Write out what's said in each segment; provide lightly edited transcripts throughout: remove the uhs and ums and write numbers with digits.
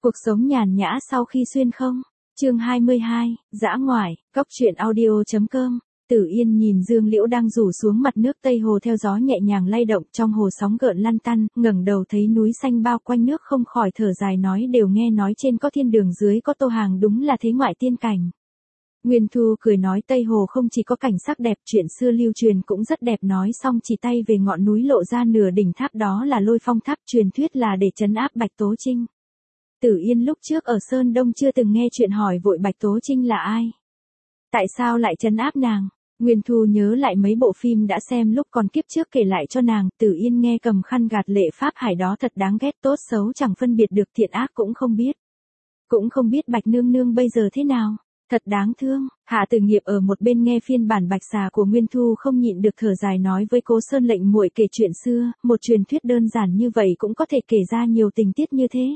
Cuộc sống nhàn nhã sau khi xuyên không? Chương 22, dã ngoại, cóc truyện audio.com. Tử Yên nhìn Dương Liễu đang rủ xuống mặt nước Tây Hồ theo gió nhẹ nhàng lay động, trong hồ sóng gợn lăn tăn, ngẩng đầu thấy núi xanh bao quanh nước không khỏi thở dài nói đều nghe nói trên có thiên đường dưới có tô hàng, đúng là thế ngoại tiên cảnh. Nguyên Thu cười nói Tây Hồ không chỉ có cảnh sắc đẹp, chuyện xưa lưu truyền cũng rất đẹp, nói xong chỉ tay về ngọn núi lộ ra nửa đỉnh tháp, đó là Lôi Phong Tháp, truyền thuyết là để trấn áp Bạch Tố Trinh. Tử Yên lúc trước ở Sơn Đông chưa từng nghe chuyện, hỏi vội Bạch Tố Trinh là ai? Tại sao lại trấn áp nàng? Nguyên Thu nhớ lại mấy bộ phim đã xem lúc còn kiếp trước kể lại cho nàng, Tử Yên nghe cầm khăn gạt lệ, Pháp Hải đó thật đáng ghét, tốt xấu chẳng phân biệt được, thiện ác cũng không biết. Cũng không biết Bạch Nương Nương bây giờ thế nào, thật đáng thương. Hạ Tử Nghiệp ở một bên nghe phiên bản Bạch Xà của Nguyên Thu không nhịn được thở dài nói với Cố Sơn lệnh muội kể chuyện xưa, một truyền thuyết đơn giản như vậy cũng có thể kể ra nhiều tình tiết như thế.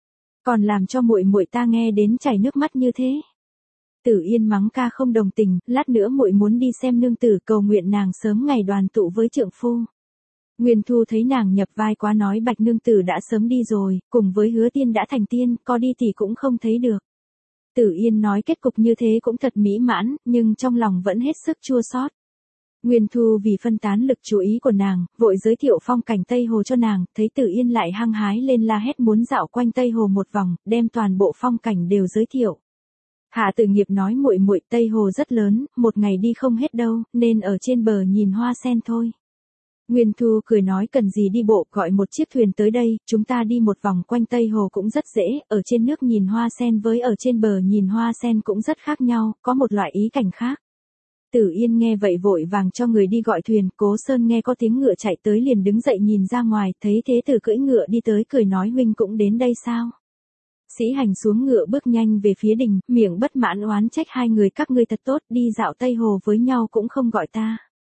Còn làm cho muội muội ta nghe đến chảy nước mắt như thế. Tử Yên mắng ca không đồng tình, lát nữa muội muốn đi xem nương tử, cầu nguyện nàng sớm ngày đoàn tụ với trượng phu. Nguyên Thu thấy nàng nhập vai quá nói Bạch nương tử đã sớm đi rồi, cùng với Hứa Tiên đã thành tiên, có đi thì cũng không thấy được. Tử Yên nói kết cục như thế cũng thật mỹ mãn, nhưng trong lòng vẫn hết sức chua xót. Nguyên Thu vì phân tán lực chú ý của nàng, vội giới thiệu phong cảnh Tây Hồ cho nàng, thấy Tử Yên lại hăng hái lên la hét muốn dạo quanh Tây Hồ một vòng, đem toàn bộ phong cảnh đều giới thiệu. Hạ Tử Nghiệp nói muội muội, Tây Hồ rất lớn, một ngày đi không hết đâu, nên ở trên bờ nhìn hoa sen thôi. Nguyên Thu cười nói cần gì đi bộ, gọi một chiếc thuyền tới đây, chúng ta đi một vòng quanh Tây Hồ cũng rất dễ, ở trên nước nhìn hoa sen với ở trên bờ nhìn hoa sen cũng rất khác nhau, có một loại ý cảnh khác. Tử Yên nghe vậy vội vàng cho người đi gọi thuyền, Cố Sơn nghe có tiếng ngựa chạy tới liền đứng dậy nhìn ra ngoài, thấy thế tử cưỡi ngựa đi tới cười nói huynh cũng đến đây sao? Sĩ Hành xuống ngựa bước nhanh về phía đình, miệng bất mãn oán trách hai người các ngươi thật tốt, đi dạo Tây Hồ với nhau cũng không gọi ta.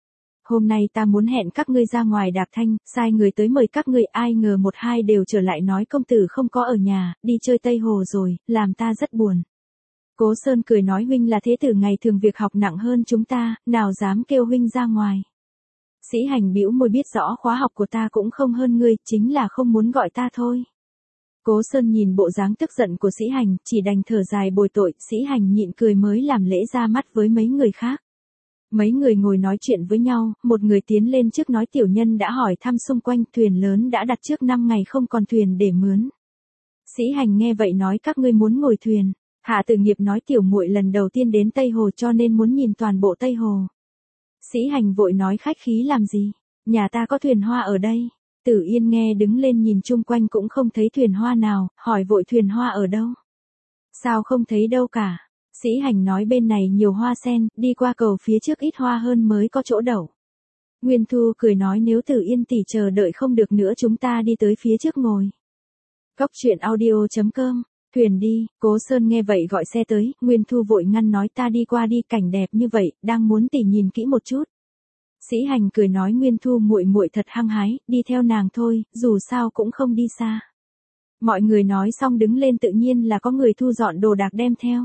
Hôm nay ta muốn hẹn các ngươi ra ngoài Đạc Thanh, sai người tới mời các ngươi, ai ngờ một hai đều trở lại nói công tử không có ở nhà, đi chơi Tây Hồ rồi, làm ta rất buồn. Cố Sơn cười nói huynh là thế tử ngày thường việc học nặng hơn chúng ta, nào dám kêu huynh ra ngoài. Sĩ Hành bĩu môi biết rõ khóa học của ta cũng không hơn ngươi, chính là không muốn gọi ta thôi. Cố Sơn nhìn bộ dáng tức giận của Sĩ Hành, chỉ đành thở dài bồi tội, Sĩ Hành nhịn cười mới làm lễ ra mắt với mấy người khác. Mấy người ngồi nói chuyện với nhau, một người tiến lên trước nói tiểu nhân đã hỏi thăm xung quanh, thuyền lớn đã đặt trước 5 ngày không còn thuyền để mướn. Sĩ Hành nghe vậy nói các ngươi muốn ngồi thuyền. Hạ Tử Nghiệp nói tiểu muội lần đầu tiên đến Tây Hồ cho nên muốn nhìn toàn bộ Tây Hồ. Sĩ Hành vội nói khách khí làm gì, nhà ta có thuyền hoa ở đây. Tử Yên nghe đứng lên nhìn chung quanh cũng không thấy thuyền hoa nào, hỏi vội thuyền hoa ở đâu. Sao không thấy đâu cả. Sĩ Hành nói bên này nhiều hoa sen, đi qua cầu phía trước ít hoa hơn mới có chỗ đậu. Nguyên Thu cười nói nếu Tử Yên tỷ chờ đợi không được nữa chúng ta đi tới phía trước ngồi. Cóc truyện audio.com. Thuyền đi, Cố Sơn nghe vậy gọi xe tới, Nguyên Thu vội ngăn nói ta đi qua đi, cảnh đẹp như vậy, đang muốn tỉ nhìn kỹ một chút. Sĩ Hành cười nói Nguyên Thu muội muội thật hăng hái, đi theo nàng thôi, dù sao cũng không đi xa. Mọi người nói xong đứng lên tự nhiên là có người thu dọn đồ đạc đem theo.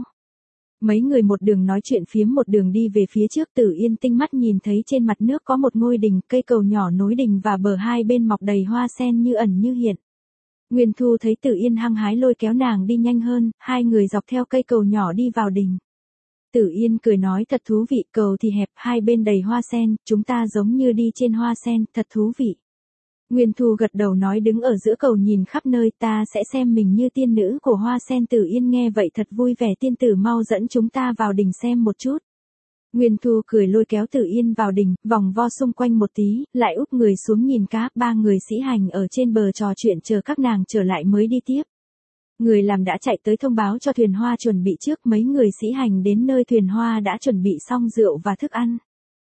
Mấy người một đường nói chuyện phiếm một đường đi về phía trước, Tử Yên tinh mắt nhìn thấy trên mặt nước có một ngôi đình, cây cầu nhỏ nối đình và bờ hai bên mọc đầy hoa sen như ẩn như hiện. Nguyên Thu thấy Tử Yên hăng hái lôi kéo nàng đi nhanh hơn, hai người dọc theo cây cầu nhỏ đi vào đình. Tử Yên cười nói thật thú vị, cầu thì hẹp, hai bên đầy hoa sen, chúng ta giống như đi trên hoa sen, thật thú vị. Nguyên Thu gật đầu nói đứng ở giữa cầu nhìn khắp nơi, ta sẽ xem mình như tiên nữ của hoa sen. Tử Yên nghe vậy thật vui vẻ, tiên tử mau dẫn chúng ta vào đình xem một chút. Nguyên Thu cười lôi kéo Tử Yên vào đình, vòng vo xung quanh một tí, lại úp người xuống nhìn cá, ba người Sĩ Hành ở trên bờ trò chuyện chờ các nàng trở lại mới đi tiếp. Người làm đã chạy tới thông báo cho thuyền hoa chuẩn bị trước, mấy người Sĩ Hành đến nơi thuyền hoa đã chuẩn bị xong rượu và thức ăn.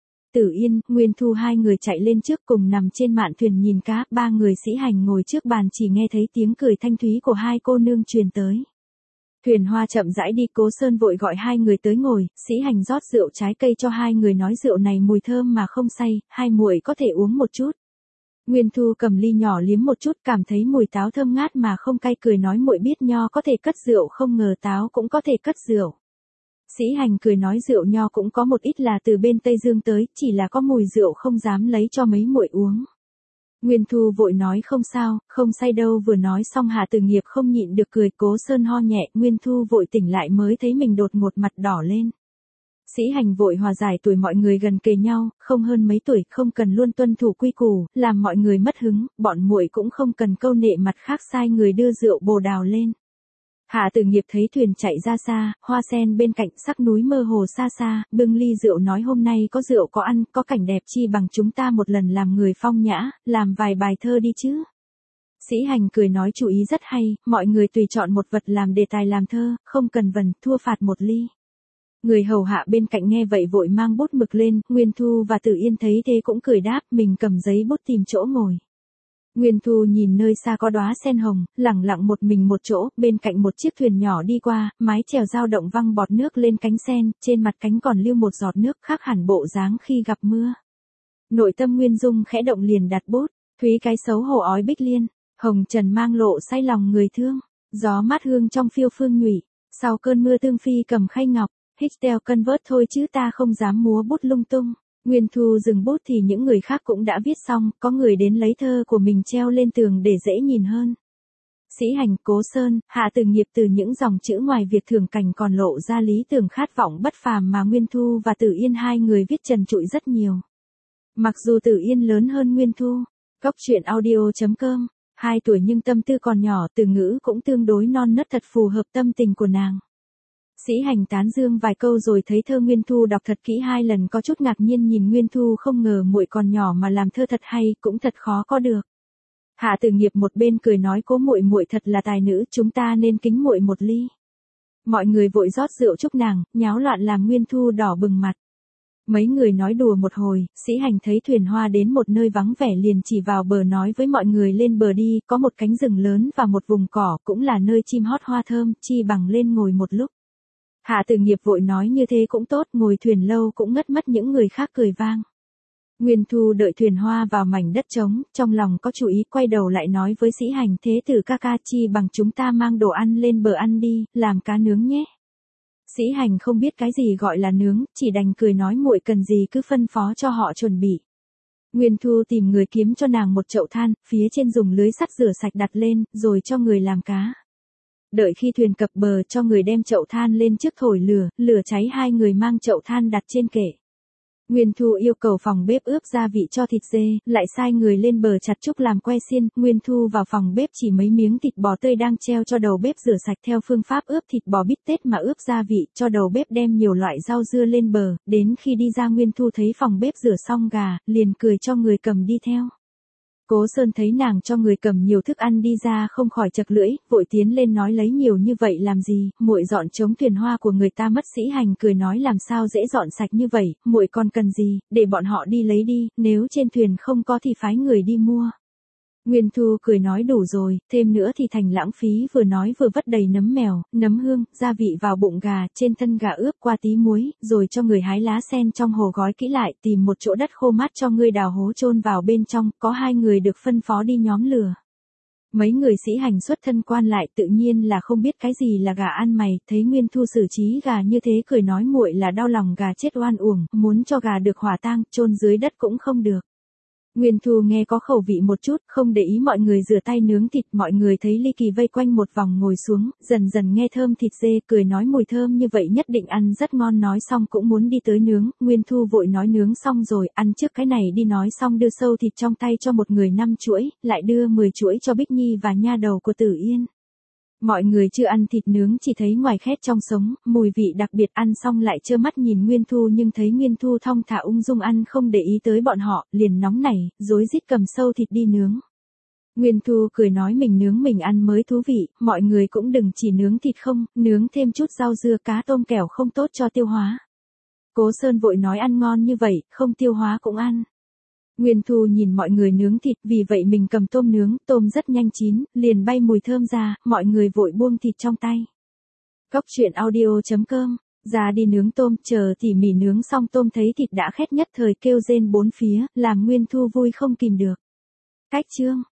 Tử Yên, Nguyên Thu hai người chạy lên trước cùng nằm trên mạn thuyền nhìn cá, ba người Sĩ Hành ngồi trước bàn chỉ nghe thấy tiếng cười thanh thúy của hai cô nương truyền tới. Thuyền hoa chậm rãi đi, Cố Sơn vội gọi hai người tới ngồi, Sĩ Hành rót rượu trái cây cho hai người nói rượu này mùi thơm mà không say, hai muội có thể uống một chút. Nguyên Thu cầm ly nhỏ liếm một chút cảm thấy mùi táo thơm ngát mà không cay, cười nói muội biết nho có thể cất rượu không ngờ táo cũng có thể cất rượu. Sĩ Hành cười nói rượu nho cũng có một ít là từ bên Tây Dương tới, chỉ là có mùi rượu không dám lấy cho mấy muội uống. Nguyên Thu vội nói không sao, không say đâu. Vừa nói xong Hạ Tử Nghiệp không nhịn được cười. Cố Sơn ho nhẹ, Nguyên Thu vội tỉnh lại mới thấy mình đột ngột mặt đỏ lên. Sĩ Hành vội hòa giải, tuổi mọi người gần kề nhau, không hơn mấy tuổi, không cần luôn tuân thủ quy củ, làm mọi người mất hứng, bọn muội cũng không cần câu nệ, mặt khác sai người đưa rượu bồ đào lên. Hạ Tử Nghiệp thấy thuyền chạy ra xa, hoa sen bên cạnh, sắc núi mơ hồ xa xa, bưng ly rượu nói hôm nay có rượu có ăn, có cảnh đẹp chi bằng chúng ta một lần làm người phong nhã, làm vài bài thơ đi chứ. Sĩ Hành cười nói chủ ý rất hay, mọi người tùy chọn một vật làm đề tài làm thơ, không cần vần, thua phạt một ly. Người hầu hạ bên cạnh nghe vậy vội mang bút mực lên, Nguyên Thu và Tử Yên thấy thế cũng cười đáp, mình cầm giấy bút tìm chỗ ngồi. Nguyên Thu nhìn nơi xa có đóa sen hồng, lẳng lặng một mình một chỗ, bên cạnh một chiếc thuyền nhỏ đi qua, mái chèo dao động văng bọt nước lên cánh sen, trên mặt cánh còn lưu một giọt nước, khác hẳn bộ dáng khi gặp mưa. Nội tâm Nguyên Dung khẽ động liền đặt bút, thúy cái xấu hổ ói bích liên, hồng trần mang lộ say lòng người thương, gió mát hương trong phiêu phương nhụy, sau cơn mưa tương phi cầm khay ngọc, hít teo cân vớt thôi chứ ta không dám múa bút lung tung. Nguyên Thu dừng bút thì những người khác cũng đã viết xong, có người đến lấy thơ của mình treo lên tường để dễ nhìn hơn. Sĩ Hành, Cố Sơn, Hạ Tử Nghiệp từ những dòng chữ ngoài việc thường cảnh còn lộ ra lý tưởng khát vọng bất phàm mà Nguyên Thu và Tử Yên hai người viết trần trụi rất nhiều. Mặc dù Tử Yên lớn hơn Nguyên Thu, Cóc truyện audio.com, 2 tuổi nhưng tâm tư còn nhỏ, từ ngữ cũng tương đối non nớt thật phù hợp tâm tình của nàng. Sĩ Hành tán dương vài câu rồi thấy thơ Nguyên Thu đọc thật kỹ 2 lần, có chút ngạc nhiên nhìn Nguyên Thu, không ngờ muội còn nhỏ mà làm thơ thật hay, cũng thật khó có được. Hạ Tử Nghiệp một bên cười nói Cố muội muội thật là tài nữ, chúng ta nên kính muội một ly. Mọi người vội rót rượu chúc nàng, nháo loạn làm Nguyên Thu đỏ bừng mặt. Mấy người nói đùa một hồi, Sĩ Hành thấy thuyền hoa đến một nơi vắng vẻ liền chỉ vào bờ nói với mọi người lên bờ đi, có một cánh rừng lớn và một vùng cỏ, cũng là nơi chim hót hoa thơm, chi bằng lên ngồi một lúc. Hạ Tử Nghiệp vội nói như thế cũng tốt, ngồi thuyền lâu cũng ngất mất, những người khác cười vang. Nguyên Thu đợi thuyền hoa vào mảnh đất trống, trong lòng có chủ ý, quay đầu lại nói với Sĩ Hành thế tử ca ca, chi bằng chúng ta mang đồ ăn lên bờ ăn đi, làm cá nướng nhé. Sĩ Hành không biết cái gì gọi là nướng, chỉ đành cười nói muội cần gì cứ phân phó cho họ chuẩn bị. Nguyên Thu tìm người kiếm cho nàng một chậu than, phía trên dùng lưới sắt rửa sạch đặt lên, rồi cho người làm cá. Đợi khi thuyền cập bờ cho người đem chậu than lên trước thổi lửa, lửa cháy hai người mang chậu than đặt trên kệ. Nguyên Thu yêu cầu phòng bếp ướp gia vị cho thịt dê, lại sai người lên bờ chặt trúc làm que xiên. Nguyên Thu vào phòng bếp chỉ mấy miếng thịt bò tươi đang treo cho đầu bếp rửa sạch theo phương pháp ướp thịt bò bít tết mà ướp gia vị, cho đầu bếp đem nhiều loại rau dưa lên bờ. Đến khi đi ra Nguyên Thu thấy phòng bếp rửa xong gà, liền cười cho người cầm đi theo. Cố Sơn thấy nàng cho người cầm nhiều thức ăn đi ra không khỏi chật lưỡi, vội tiến lên nói lấy nhiều như vậy làm gì, muội dọn trống thuyền hoa của người ta mất. Sĩ Hành cười nói làm sao dễ dọn sạch như vậy, muội còn cần gì, để bọn họ đi lấy đi, nếu trên thuyền không có thì phái người đi mua. Nguyên Thu cười nói đủ rồi, thêm nữa thì thành lãng phí, vừa nói vừa vất đầy nấm mèo, nấm hương, gia vị vào bụng gà, trên thân gà ướp qua tí muối, rồi cho người hái lá sen trong hồ gói kỹ lại, tìm một chỗ đất khô mát cho người đào hố chôn vào bên trong, có 2 người được phân phó đi nhóm lửa. Mấy người Sĩ Hành xuất thân quan lại tự nhiên là không biết cái gì là gà ăn mày, thấy Nguyên Thu xử trí gà như thế cười nói muội là đau lòng gà chết oan uổng, muốn cho gà được hỏa tang, chôn dưới đất cũng không được. Nguyên Thu nghe có khẩu vị một chút, không để ý mọi người rửa tay nướng thịt, mọi người thấy ly kỳ vây quanh một vòng ngồi xuống, dần dần nghe thơm thịt dê, cười nói mùi thơm như vậy nhất định ăn rất ngon, nói xong cũng muốn đi tới nướng. Nguyên Thu vội nói nướng xong rồi, ăn trước cái này đi, nói xong đưa sâu thịt trong tay cho một người 5 chuỗi, lại đưa 10 chuỗi cho Bích Nhi và nha đầu của Tử Yên. Mọi người chưa ăn thịt nướng chỉ thấy ngoài khét trong sống, mùi vị đặc biệt, ăn xong lại trơ mắt nhìn Nguyên Thu nhưng thấy Nguyên Thu thong thả ung dung ăn không để ý tới bọn họ, liền nóng nảy, rối rít cầm sâu thịt đi nướng. Nguyên Thu cười nói mình nướng mình ăn mới thú vị, mọi người cũng đừng chỉ nướng thịt không, nướng thêm chút rau dưa cá tôm kẻo không tốt cho tiêu hóa. Cố Sơn vội nói ăn ngon như vậy, không tiêu hóa cũng ăn. Nguyên Thu nhìn mọi người nướng thịt, vì vậy mình cầm tôm nướng, tôm rất nhanh chín, liền bay mùi thơm ra, mọi người vội buông thịt trong tay. Cóc truyện audio.com, ra đi nướng tôm, chờ tỉ mỉ nướng xong tôm thấy thịt đã khét nhất thời kêu rên bốn phía, làm Nguyên Thu vui không kìm được. Cách chương